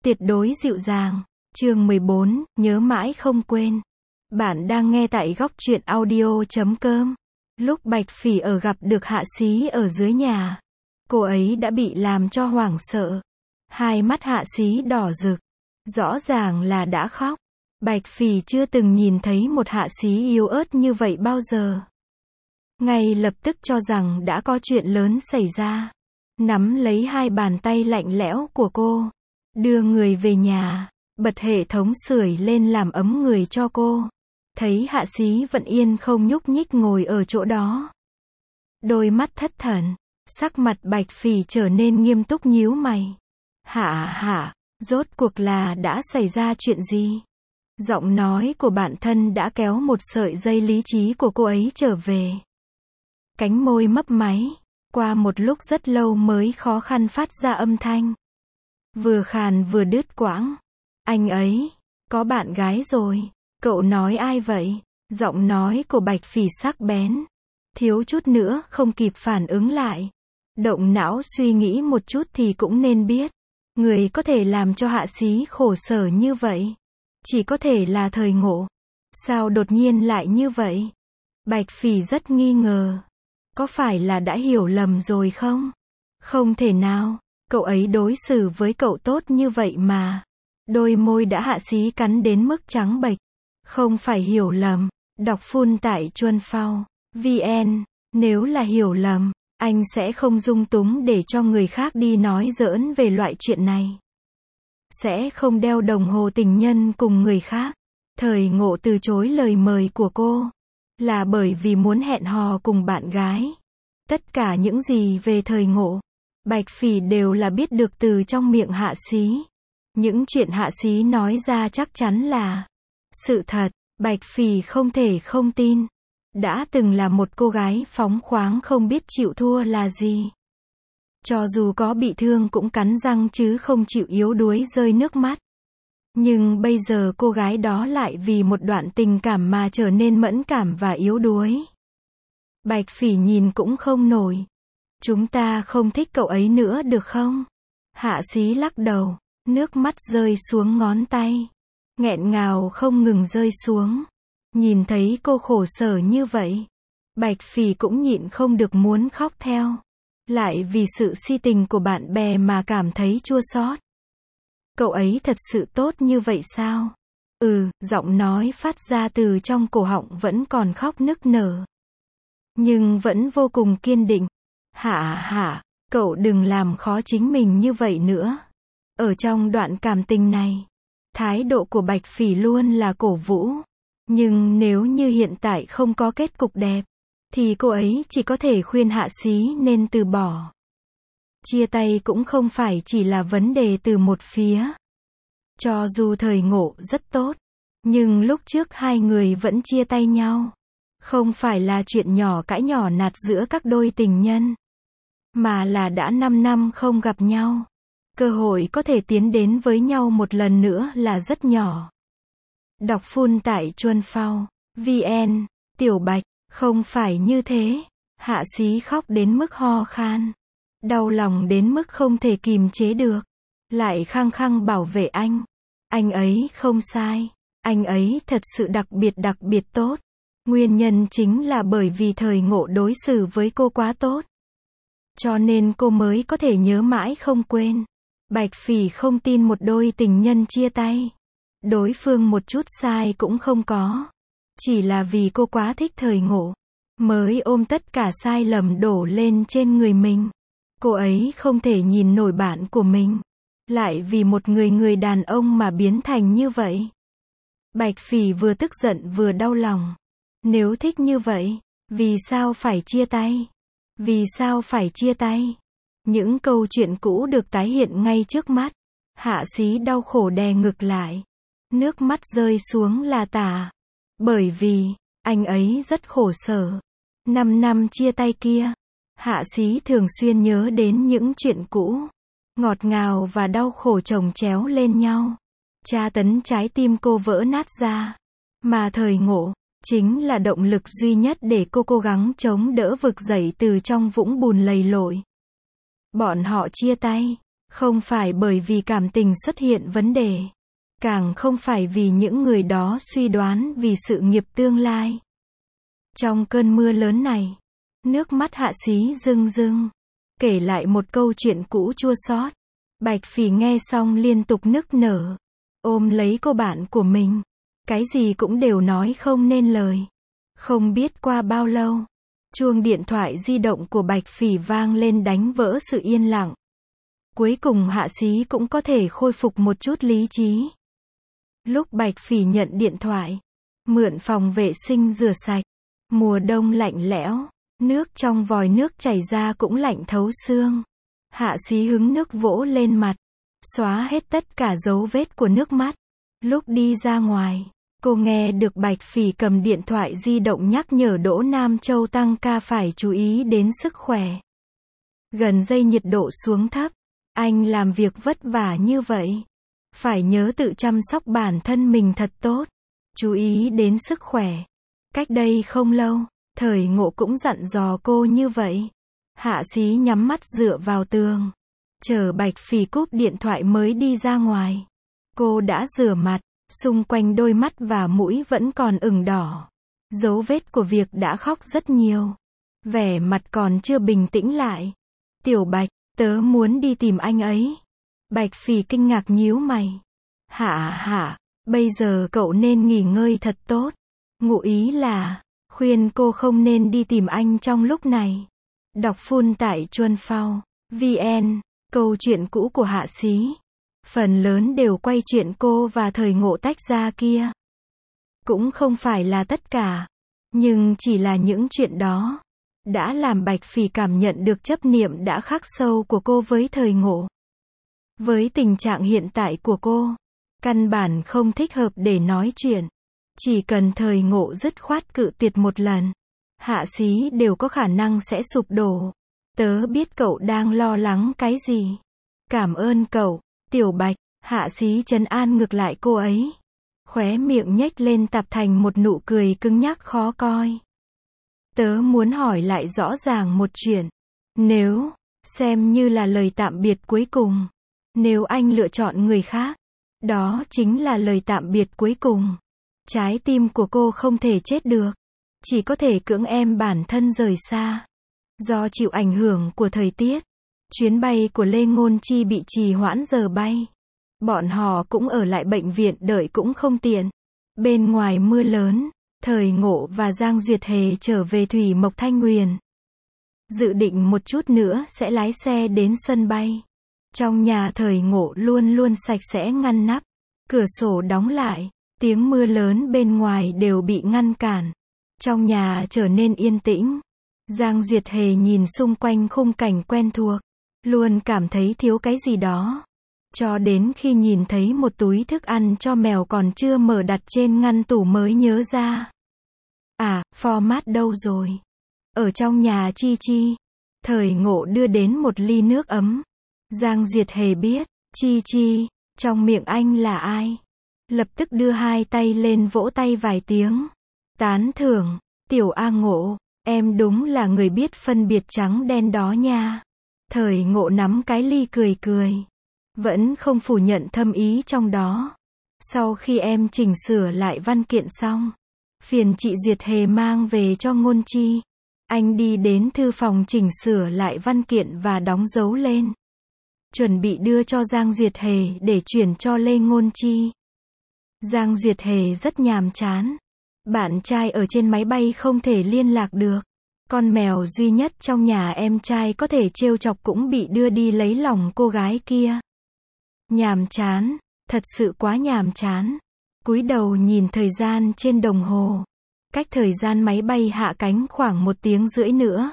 Tuyệt đối dịu dàng. Chương 14, nhớ mãi không quên. Bạn đang nghe tại góc truyện audio.com. Lúc Bạch Phỉ ở gặp được Hạ Xí ở dưới nhà, cô ấy đã bị làm cho hoảng sợ. Hai mắt Hạ Xí đỏ rực, rõ ràng là đã khóc. Bạch Phỉ chưa từng nhìn thấy một Hạ Xí yếu ớt như vậy bao giờ. Ngay lập tức cho rằng đã có chuyện lớn xảy ra. Nắm lấy hai bàn tay lạnh lẽo của cô, đưa người về nhà, bật hệ thống sưởi lên làm ấm người cho cô. Thấy Hạ Xí vẫn yên không nhúc nhích ngồi ở chỗ đó, đôi mắt thất thần, sắc mặt Bạch Phỉ trở nên nghiêm túc nhíu mày. Hạ, rốt cuộc là đã xảy ra chuyện gì? Giọng nói của bạn thân đã kéo một sợi dây lý trí của cô ấy trở về. Cánh môi mấp máy, qua một lúc rất lâu mới khó khăn phát ra âm thanh. Vừa khàn vừa đứt quãng. Anh ấy, có bạn gái rồi. Cậu nói ai vậy? Giọng nói của Bạch Phỉ sắc bén. Thiếu chút nữa không kịp phản ứng lại. Động não suy nghĩ một chút thì cũng nên biết. Người có thể làm cho Hạ Xí khổ sở như vậy, chỉ có thể là Thời Ngộ. Sao đột nhiên lại như vậy? Bạch Phỉ rất nghi ngờ. Có phải là đã hiểu lầm rồi không? Không thể nào, cậu ấy đối xử với cậu tốt như vậy mà. Đôi môi đã Hạ Xí cắn đến mức trắng bệch. Không phải hiểu lầm. Đọc full tại Chuân Phao VN. Nếu là hiểu lầm, anh sẽ không dung túng để cho người khác đi nói giỡn về loại chuyện này. Sẽ không đeo đồng hồ tình nhân cùng người khác. Thời Ngộ từ chối lời mời của cô là bởi vì muốn hẹn hò cùng bạn gái. Tất cả những gì về Thời Ngộ, Bạch Phỉ đều là biết được từ trong miệng Hạ Xí. Những chuyện Hạ Xí nói ra chắc chắn là sự thật. Bạch Phỉ không thể không tin. Đã từng là một cô gái phóng khoáng không biết chịu thua là gì. Cho dù có bị thương cũng cắn răng chứ không chịu yếu đuối rơi nước mắt. Nhưng bây giờ cô gái đó lại vì một đoạn tình cảm mà trở nên mẫn cảm và yếu đuối. Bạch Phỉ nhìn cũng không nổi. Chúng ta không thích cậu ấy nữa được không? Hạ Xí lắc đầu, nước mắt rơi xuống ngón tay. Nghẹn ngào không ngừng rơi xuống. Nhìn thấy cô khổ sở như vậy, Bạch Phỉ cũng nhịn không được muốn khóc theo. Lại vì sự si tình của bạn bè mà cảm thấy chua xót. Cậu ấy thật sự tốt như vậy sao? Giọng nói phát ra từ trong cổ họng vẫn còn khóc nức nở. Nhưng vẫn vô cùng kiên định. Hạ, cậu đừng làm khó chính mình như vậy nữa. Ở trong đoạn cảm tình này, thái độ của Bạch Phỉ luôn là cổ vũ. Nhưng nếu như hiện tại không có kết cục đẹp, thì cô ấy chỉ có thể khuyên Hạ Xí nên từ bỏ. Chia tay cũng không phải chỉ là vấn đề từ một phía. Cho dù Thời Ngộ rất tốt, nhưng lúc trước hai người vẫn chia tay nhau. Không phải là chuyện nhỏ cãi nhỏ nạt giữa các đôi tình nhân, mà là đã 5 năm không gặp nhau. Cơ hội có thể tiến đến với nhau một lần nữa là rất nhỏ. Đọc full tại Chuân Phao VN. Tiểu Bạch, không phải như thế. Hạ Xí khóc đến mức ho khan. Đau lòng đến mức không thể kìm chế được. Lại khăng khăng bảo vệ anh. Anh ấy không sai. Anh ấy thật sự đặc biệt tốt. Nguyên nhân chính là bởi vì Thời Ngộ đối xử với cô quá tốt. Cho nên cô mới có thể nhớ mãi không quên. Bạch Phỉ không tin một đôi tình nhân chia tay, đối phương một chút sai cũng không có. Chỉ là vì cô quá thích Thời Ngộ, mới ôm tất cả sai lầm đổ lên trên người mình. Cô ấy không thể nhìn nổi bạn của mình, lại vì một người đàn ông mà biến thành như vậy. Bạch Phỉ vừa tức giận vừa đau lòng. Nếu thích như vậy, vì sao phải chia tay? Vì sao phải chia tay? Những câu chuyện cũ được tái hiện ngay trước mắt. Hạ Xí đau khổ đè ngực lại. Nước mắt rơi xuống là tả. Bởi vì, anh ấy rất khổ sở. 5 năm chia tay kia, Hạ Xí thường xuyên nhớ đến những chuyện cũ. Ngọt ngào và đau khổ chồng chéo lên nhau. Tra tấn trái tim cô vỡ nát ra. Mà Thời Ngộ chính là động lực duy nhất để cô cố gắng chống đỡ vực dậy từ trong vũng bùn lầy lội. Bọn họ chia tay, Không phải bởi vì cảm tình xuất hiện vấn đề. Càng không phải vì những người đó suy đoán vì sự nghiệp tương lai. Trong cơn mưa lớn này, nước mắt Hạ Xí rưng rưng, kể lại một câu chuyện cũ chua xót. Bạch Phỉ nghe xong liên tục nức nở, ôm lấy cô bạn của mình, cái gì cũng đều nói không nên lời. Không biết qua bao lâu, chuông điện thoại di động của Bạch Phỉ vang lên đánh vỡ sự yên lặng. Cuối cùng Hạ Xí cũng có thể khôi phục một chút lý trí. Lúc Bạch Phỉ nhận điện thoại, mượn phòng vệ sinh rửa sạch, mùa đông lạnh lẽo, nước trong vòi nước chảy ra cũng lạnh thấu xương. Hạ Xí hứng nước vỗ lên mặt, xóa hết tất cả dấu vết của nước mắt. Lúc đi ra ngoài, cô nghe được Bạch Phỉ cầm điện thoại di động nhắc nhở Đỗ Nam Châu tăng ca phải chú ý đến sức khỏe. Gần đây nhiệt độ xuống thấp, anh làm việc vất vả như vậy, phải nhớ tự chăm sóc bản thân mình thật tốt, chú ý đến sức khỏe. Cách đây không lâu, Thời Ngộ cũng dặn dò cô như vậy. Hạ Xí nhắm mắt dựa vào tường, chờ Bạch Phỉ cúp điện thoại mới đi ra ngoài. Cô đã rửa mặt, xung quanh đôi mắt và mũi vẫn còn ửng đỏ. Dấu vết của việc đã khóc rất nhiều. Vẻ mặt còn chưa bình tĩnh lại. Tiểu Bạch, tớ muốn đi tìm anh ấy. Bạch Phỉ kinh ngạc nhíu mày. Hạ, bây giờ cậu nên nghỉ ngơi thật tốt. Ngụ ý là, khuyên cô không nên đi tìm anh trong lúc này. Đọc full tại Chuân Phao, VN, câu chuyện cũ của Hạ Xí. Phần lớn đều quay chuyện cô và Thời Ngộ tách ra kia. Cũng không phải là tất cả, nhưng chỉ là những chuyện đó đã làm Bạch Phỉ cảm nhận được chấp niệm đã khắc sâu của cô với Thời Ngộ. Với tình trạng hiện tại của cô, căn bản không thích hợp để nói chuyện. Chỉ cần Thời Ngộ dứt khoát cự tuyệt một lần, Hạ Xí đều có khả năng sẽ sụp đổ. Tớ biết cậu đang lo lắng cái gì. Cảm ơn cậu, Tiểu Bạch. Hạ Xí trấn an ngược lại cô ấy. Khóe miệng nhếch lên tập thành một nụ cười cứng nhắc khó coi. Tớ muốn hỏi lại rõ ràng một chuyện. Nếu, xem như là lời tạm biệt cuối cùng. Nếu anh lựa chọn người khác, đó chính là lời tạm biệt cuối cùng. Trái tim của cô không thể chết được. Chỉ có thể cưỡng ép bản thân rời xa. Do chịu ảnh hưởng của thời tiết, chuyến bay của Lê Ngôn Chi bị trì hoãn giờ bay. Bọn họ cũng ở lại bệnh viện đợi cũng không tiện. Bên ngoài mưa lớn, Thời Ngộ và Giang Duyệt Hề trở về Thủy Mộc Thanh Huyền. Dự định một chút nữa sẽ lái xe đến sân bay. Trong nhà Thời Ngộ luôn luôn sạch sẽ ngăn nắp. Cửa sổ đóng lại, tiếng mưa lớn bên ngoài đều bị ngăn cản. Trong nhà trở nên yên tĩnh. Giang Duyệt Hề nhìn xung quanh khung cảnh quen thuộc, luôn cảm thấy thiếu cái gì đó. Cho đến khi nhìn thấy một túi thức ăn cho mèo còn chưa mở đặt trên ngăn tủ mới nhớ ra. À, format đâu rồi? Ở trong nhà Chi Chi. Thời Ngộ đưa đến một ly nước ấm. Giang Duyệt Hề biết, Chi Chi, trong miệng anh là ai? Lập tức đưa hai tay lên vỗ tay vài tiếng. Tán thưởng, Tiểu A Ngộ, em đúng là người biết phân biệt trắng đen đó nha. Thời Ngộ nắm cái ly cười cười. Vẫn không phủ nhận thâm ý trong đó. Sau khi em chỉnh sửa lại văn kiện xong, phiền chị Duyệt Hề mang về cho Ngôn Chi. Anh đi đến thư phòng chỉnh sửa lại văn kiện và đóng dấu lên. Chuẩn bị đưa cho Giang Duyệt Hề để chuyển cho Lê Ngôn Chi. Giang Duyệt Hề rất nhàm chán. Bạn trai ở trên máy bay không thể liên lạc được. Con mèo duy nhất trong nhà em trai có thể trêu chọc cũng bị đưa đi lấy lòng cô gái kia. Nhàm chán, thật sự quá nhàm chán. Cúi đầu nhìn thời gian trên đồng hồ. Cách thời gian máy bay hạ cánh khoảng 1 tiếng rưỡi nữa.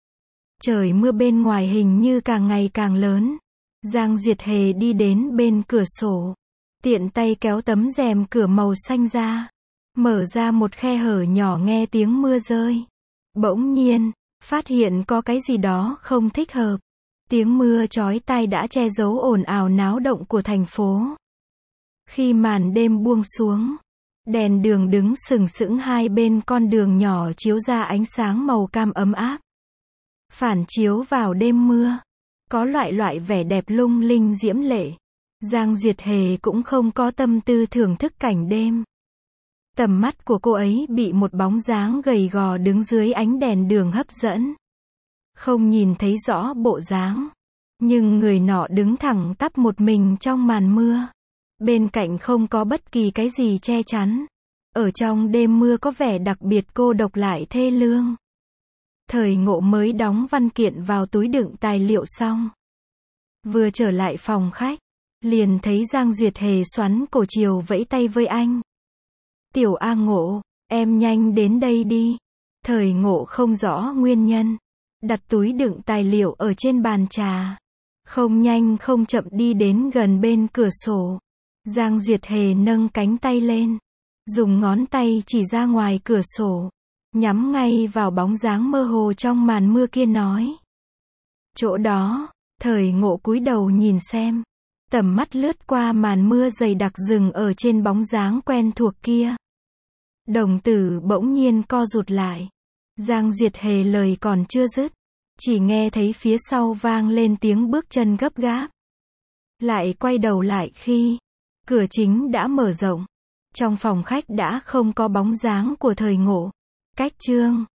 Trời mưa bên ngoài hình như càng ngày càng lớn. Giang Duyệt Hề đi đến bên cửa sổ. Tiện tay kéo tấm rèm cửa màu xanh ra. Mở ra một khe hở nhỏ nghe tiếng mưa rơi. Bỗng nhiên, phát hiện có cái gì đó không thích hợp. Tiếng mưa chói tai đã che giấu ồn ào náo động của thành phố. Khi màn đêm buông xuống, đèn đường đứng sừng sững hai bên con đường nhỏ chiếu ra ánh sáng màu cam ấm áp. Phản chiếu vào đêm mưa. có loại vẻ đẹp lung linh diễm lệ. Giang Duyệt Hề cũng không có tâm tư thưởng thức cảnh đêm. Tầm mắt của cô ấy bị một bóng dáng gầy gò đứng dưới ánh đèn đường hấp dẫn. Không nhìn thấy rõ bộ dáng, nhưng người nọ đứng thẳng tắp một mình trong màn mưa. Bên cạnh không có bất kỳ cái gì che chắn. Ở trong đêm mưa có vẻ đặc biệt cô độc lại thê lương. Thời Ngộ mới đóng văn kiện vào túi đựng tài liệu xong. Vừa trở lại phòng khách, liền thấy Giang Duyệt Hề xoắn cổ chiều vẫy tay với anh. Tiểu A Ngộ, em nhanh đến đây đi. Thời Ngộ không rõ nguyên nhân. Đặt túi đựng tài liệu ở trên bàn trà. Không nhanh không chậm đi đến gần bên cửa sổ. Giang Duyệt Hề nâng cánh tay lên. Dùng ngón tay chỉ ra ngoài cửa sổ. Nhắm ngay vào bóng dáng mơ hồ trong màn mưa kia nói. Chỗ đó. Thời Ngộ cúi đầu nhìn xem. Tầm mắt lướt qua màn mưa dày đặc dừng ở trên bóng dáng quen thuộc kia. Đồng tử bỗng nhiên co rụt lại. Giang Duyệt Hề lời còn chưa dứt. Chỉ nghe thấy phía sau vang lên tiếng bước chân gấp gáp. Lại quay đầu lại khi cửa chính đã mở rộng. Trong phòng khách đã không có bóng dáng của Thời Ngộ. Cách chương